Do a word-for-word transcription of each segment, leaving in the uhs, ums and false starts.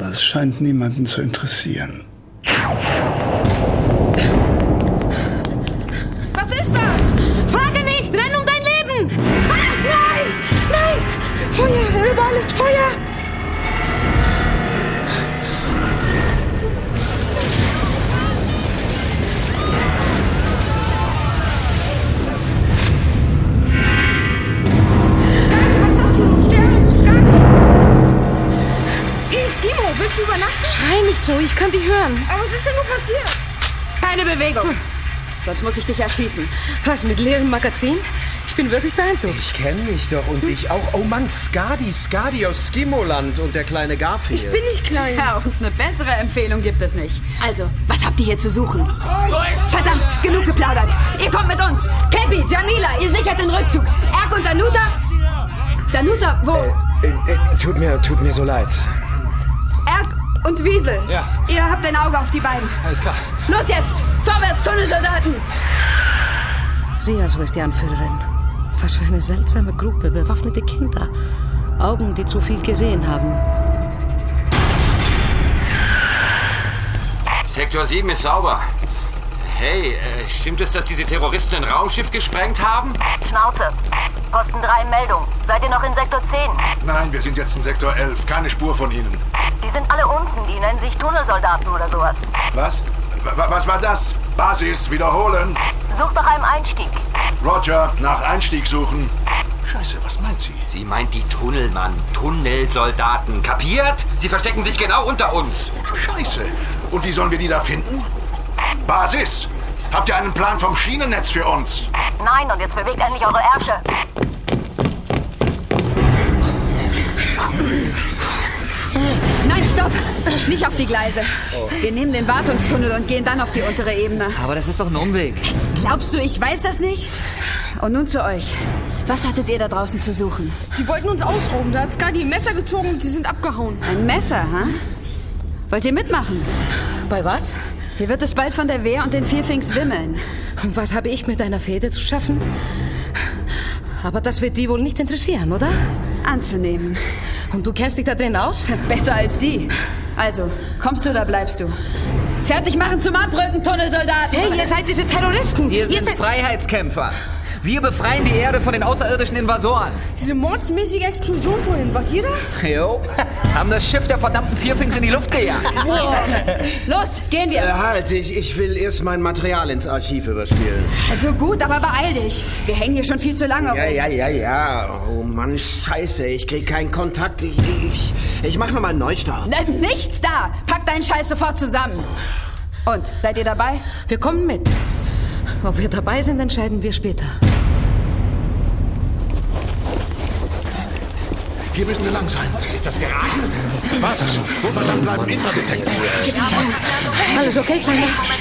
aber es scheint niemanden zu interessieren. Was ist das? Frage nicht! Renn um dein Leben! Ah, nein! Nein! Feuer! Überall ist Feuer! Eskimo, willst du übernachten? Schrei nicht so, ich kann dich hören. Aber was ist denn nur passiert? Keine Bewegung. Hm. Sonst muss ich dich erschießen. Was, mit leerem Magazin? Ich bin wirklich beeindruckt. Ich kenne mich doch und hm. ich auch. Oh Mann, Skadi, Skadi aus Skimoland und der kleine Garfield. Ich bin nicht klein. Ja, und eine bessere Empfehlung gibt es nicht. Also, was habt ihr hier zu suchen? Verdammt, genug geplaudert. Ihr kommt mit uns. Cappy, Jamila, ihr sichert den Rückzug. Erk und Danuta? Danuta, wo? Äh, äh, tut mir, tut mir so leid. Erk und Wiesel. Ja. Ihr habt ein Auge auf die beiden. Alles klar. Los jetzt! Vorwärts, Tunnelsoldaten! Sie also ist die Anführerin. Was für eine seltsame Gruppe, bewaffnete Kinder. Augen, die zu viel gesehen haben. Sektor sieben ist sauber. Hey, äh, stimmt es, dass diese Terroristen ein Raumschiff gesprengt haben? Schnauze. Posten drei in Meldung. Seid ihr noch in Sektor zehn? Nein, wir sind jetzt in Sektor elf. Keine Spur von ihnen. Die sind alle unten. Die nennen sich Tunnelsoldaten oder sowas. Was? W- was war das? Basis, wiederholen. Sucht nach einem Einstieg. Roger, nach Einstieg suchen. Scheiße, was meint sie? Sie meint die Tunnelmann. Tunnelsoldaten. Kapiert? Sie verstecken sich genau unter uns. Scheiße. Und wie sollen wir die da finden? Basis, habt ihr einen Plan vom Schienennetz für uns? Nein, und jetzt bewegt endlich eure Ärsche. Nein, stopp! Nicht auf die Gleise. Wir nehmen den Wartungstunnel und gehen dann auf die untere Ebene. Aber das ist doch ein Umweg. Glaubst du, ich weiß das nicht? Und nun zu euch. Was hattet ihr da draußen zu suchen? Sie wollten uns ausrauben. Da hat Skadi ein Messer gezogen und sie sind abgehauen. Ein Messer, ha? Wollt ihr mitmachen? Bei was? Hier wird es bald von der Wehr und den Vierfings wimmeln. Und was habe ich mit einer Fehde zu schaffen? Aber das wird die wohl nicht interessieren, oder? Anzunehmen. Und du kennst dich da drin aus? Besser als die. Also, kommst du oder bleibst du? Fertig machen zum Abrücken, Tunnelsoldaten! Hey, ihr seid diese Terroristen! Wir sind Freiheitskämpfer. Wir befreien die Erde von den außerirdischen Invasoren. Diese mordsmäßige Explosion vorhin, wart ihr das? Jo, haben das Schiff der verdammten Vierfings in die Luft gejagt. Los, gehen wir! Äh, halt, ich, ich will erst mein Material ins Archiv überspielen. Also gut, aber beeil dich. Wir hängen hier schon viel zu lange rum. Ja, ja, ja, ja. Oh Mann, scheiße, ich krieg keinen Kontakt. Ich, ich, ich mach nochmal einen Neustart. N- Nichts da! Pack deinen Scheiß sofort zusammen. Und, seid ihr dabei? Wir kommen mit. Ob wir dabei sind, entscheiden wir später. Hier müssen sie lang sein. Ist das geraten? Basis, wo verdammt bleiben Infradetektoren? Alles okay, Kleiner?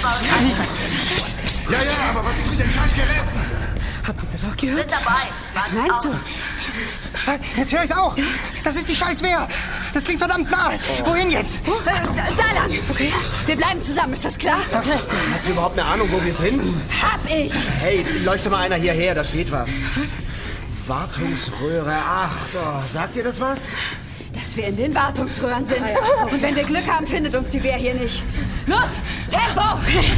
Ja, ja, aber was ist mit den Scheißgeräten? Habt ihr das auch gehört? Sind dabei. Was meinst du? Jetzt höre ich's auch. Das ist die Scheißwehr. Das klingt verdammt nahe. Wohin jetzt? Oh, äh, da lang. Okay. Wir bleiben zusammen, ist das klar? Okay. Hast du überhaupt eine Ahnung, wo wir sind? Hab ich. Hey, leuchte mal einer hierher, da steht was. Wartungsröhre acht. Oh, sagt ihr das was? Dass wir in den Wartungsröhren sind. Und wenn wir Glück haben, findet uns die Wehr hier nicht. Los, Tempo!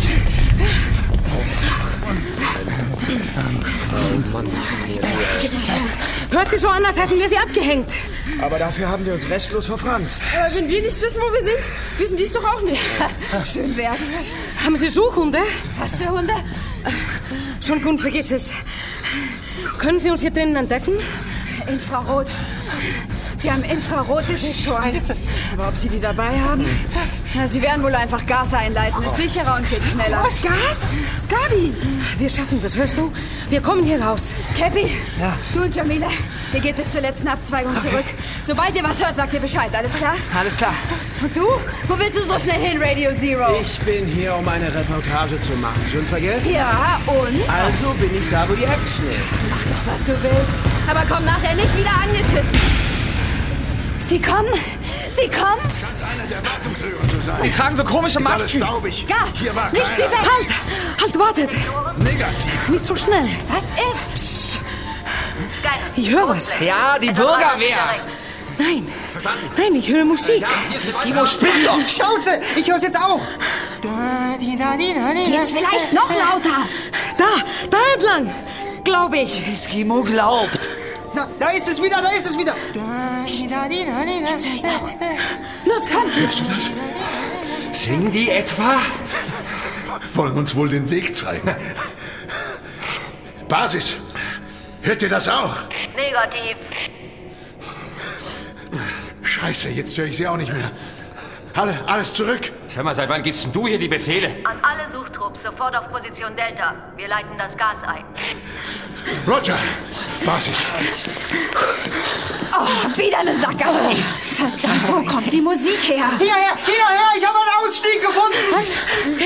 Oh Mann. Hört sich so an, als hätten wir sie abgehängt. Aber dafür haben wir uns restlos verfranst. Aber wenn wir nicht wissen, wo wir sind, wissen die es doch auch nicht. Schön wär's. Haben Sie Suchhunde? Was für Hunde? Schon gut, vergiss es. Können Sie uns hier drinnen entdecken? Infrarot. Sie haben Infrarotdetektoren. Aber ob Sie die dabei haben? Na, Sie werden wohl einfach Gas einleiten. Ist sicherer und geht schneller. Was, Gas? Skadi! Wir schaffen das, hörst du? Wir kommen hier raus. Cappy, Ja. du und Jamila, ihr geht bis zur letzten Abzweigung zurück. Sobald ihr was hört, sagt ihr Bescheid. Alles klar? Alles klar. Und du? Wo willst du so schnell hin, Radio Zero? Ich bin hier, um eine Reportage zu machen. Schon vergessen? Ja, und? Also bin ich da, wo die Action ist. Mach doch, was du willst. Aber komm nachher nicht wieder angeschissen. Sie kommen! Sie kommen! Scheint einer der Wartungsröhren zu sein. Die tragen so komische Ist alles Masken. staubig. Gas! Hier war Nicht sie keiner. weg! Halt! Halt, wartet! Negativ. Nicht so schnell. Was ist? Skyler. Ich höre was. Ja, die Bürgerwehr. Nein, Verstanden? Nein, ich höre Musik. Ja, hier ist Eskimo, spinnt doch! Schnauze! Ich hör's jetzt auch! Geht's vielleicht noch lauter? Da, da entlang, glaube ich. Eskimo glaubt. Na, da ist es wieder, da ist es wieder. Los, kommt! Hörst du das? Singen die etwa? Wollen uns wohl den Weg zeigen. Basis, hört ihr das auch? Negativ. Scheiße, jetzt höre ich sie auch nicht mehr. Alle, alles zurück. Sag mal, seit wann gibst denn du hier die Befehle? An alle Suchtrupps sofort auf Position Delta. Wir leiten das Gas ein. Roger, Basis. Oh, wieder eine Sackgasse. Verdammt, wo kommt die Musik her? Hierher, hierher, ich habe einen Ausstieg gefunden.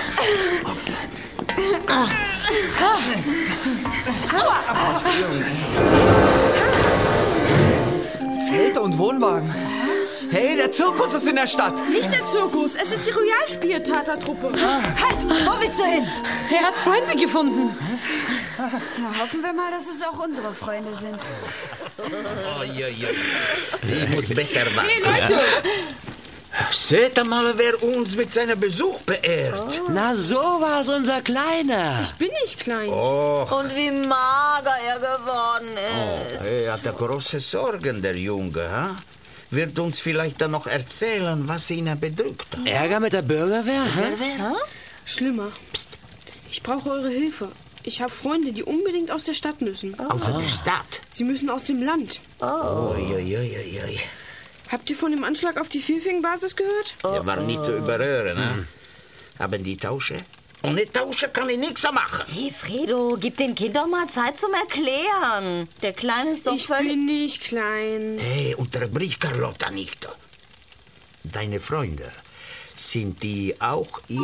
Zelte und Wohnwagen. Hey, der Zirkus ist in der Stadt. Nicht der Zirkus, es ist die Royalspiel-Tatertruppe. Halt, wo willst du hin? Er hat Freunde gefunden. Na, hoffen wir mal, dass es auch unsere Freunde sind. Oh, ja, ja. Ich muss besser machen. Hey, Leute! Seht mal, wer uns mit seinem Besuch beehrt. Oh. Na, so war's, unser Kleiner. Ich bin nicht klein. Oh. Und wie mager er geworden ist. Oh, er hat große Sorgen, der Junge. Ha? Wird uns vielleicht dann noch erzählen, was ihn bedrückt hat. Ärger mit der Bürgerwehr? Hä? Schlimmer. Psst. Ich brauche eure Hilfe. Ich habe Freunde, die unbedingt aus der Stadt müssen. Oh. Aus der Stadt? Sie müssen aus dem Land. Oh. Ui, ui, ui, ui. Habt ihr von dem Anschlag auf die Vierfing-Basis gehört? Der war nicht zu überhören. Hm. Haben die Tausche? Ohne Tausche kann ich nichts machen. Hey, Fredo, gib dem Kind doch mal Zeit zum Erklären. Der Kleine ist doch Ich völlig... bin nicht klein. Hey, unterbrich Carlotta nicht. Deine Freunde, sind die auch ihr?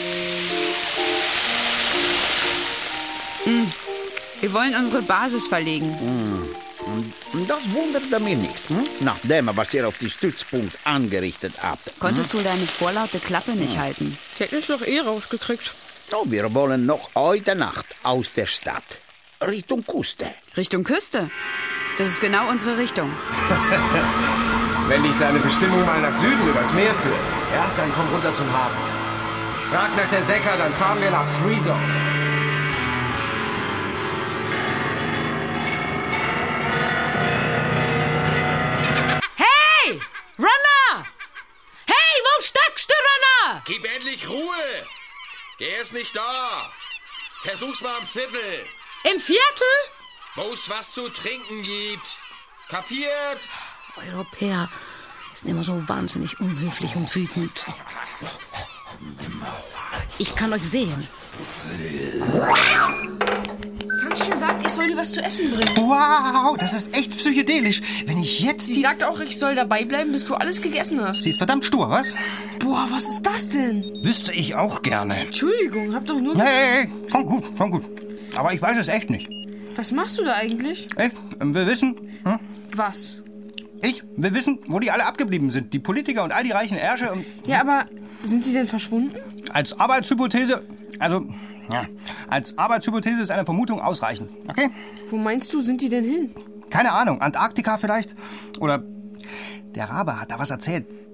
Hm. Wir wollen unsere Basis verlegen. Hm. Das wundert mich nicht. Hm? Nach dem, was ihr auf die Stützpunkt angerichtet habt. Konntest hm? du deine vorlaute Klappe nicht hm. halten? Sie hätten es doch eh rausgekriegt. Oh, wir wollen noch heute Nacht aus der Stadt. Richtung Küste. Richtung Küste? Das ist genau unsere Richtung. Wenn dich deine Bestimmung mal nach Süden übers Meer führt, ja, dann komm runter zum Hafen. Frag nach der Säcker, dann fahren wir nach Freezone. Hey! Runner! Hey, wo steckst du, Runner? Gib endlich Ruhe! Er ist nicht da. Versuch's mal im Viertel. Im Viertel? Wo es was zu trinken gibt. Kapiert? Europäer sind immer so wahnsinnig unhöflich und wütend. Ich kann euch sehen. Sunshine sagt, ich soll dir was zu essen bringen. Wow, das ist echt psychedelisch. Wenn ich jetzt... Sie sagt auch, ich soll dabei bleiben, bis du alles gegessen hast. Sie ist verdammt stur, was? Boah, was ist das denn? Wüsste ich auch gerne. Entschuldigung, hab doch nur... Hey, komm gut, komm gut. Aber ich weiß es echt nicht. Was machst du da eigentlich? Ich will wissen... Hm? Was? Ich will wissen, wo die alle abgeblieben sind. Die Politiker und all die reichen Ärsche. Und ja, aber sind die denn verschwunden? Als Arbeitshypothese... Also, ja, als Arbeitshypothese ist eine Vermutung ausreichend, okay? Wo meinst du, sind die denn hin? Keine Ahnung, Antarktika vielleicht? Oder der Rabe hat da was erzählt.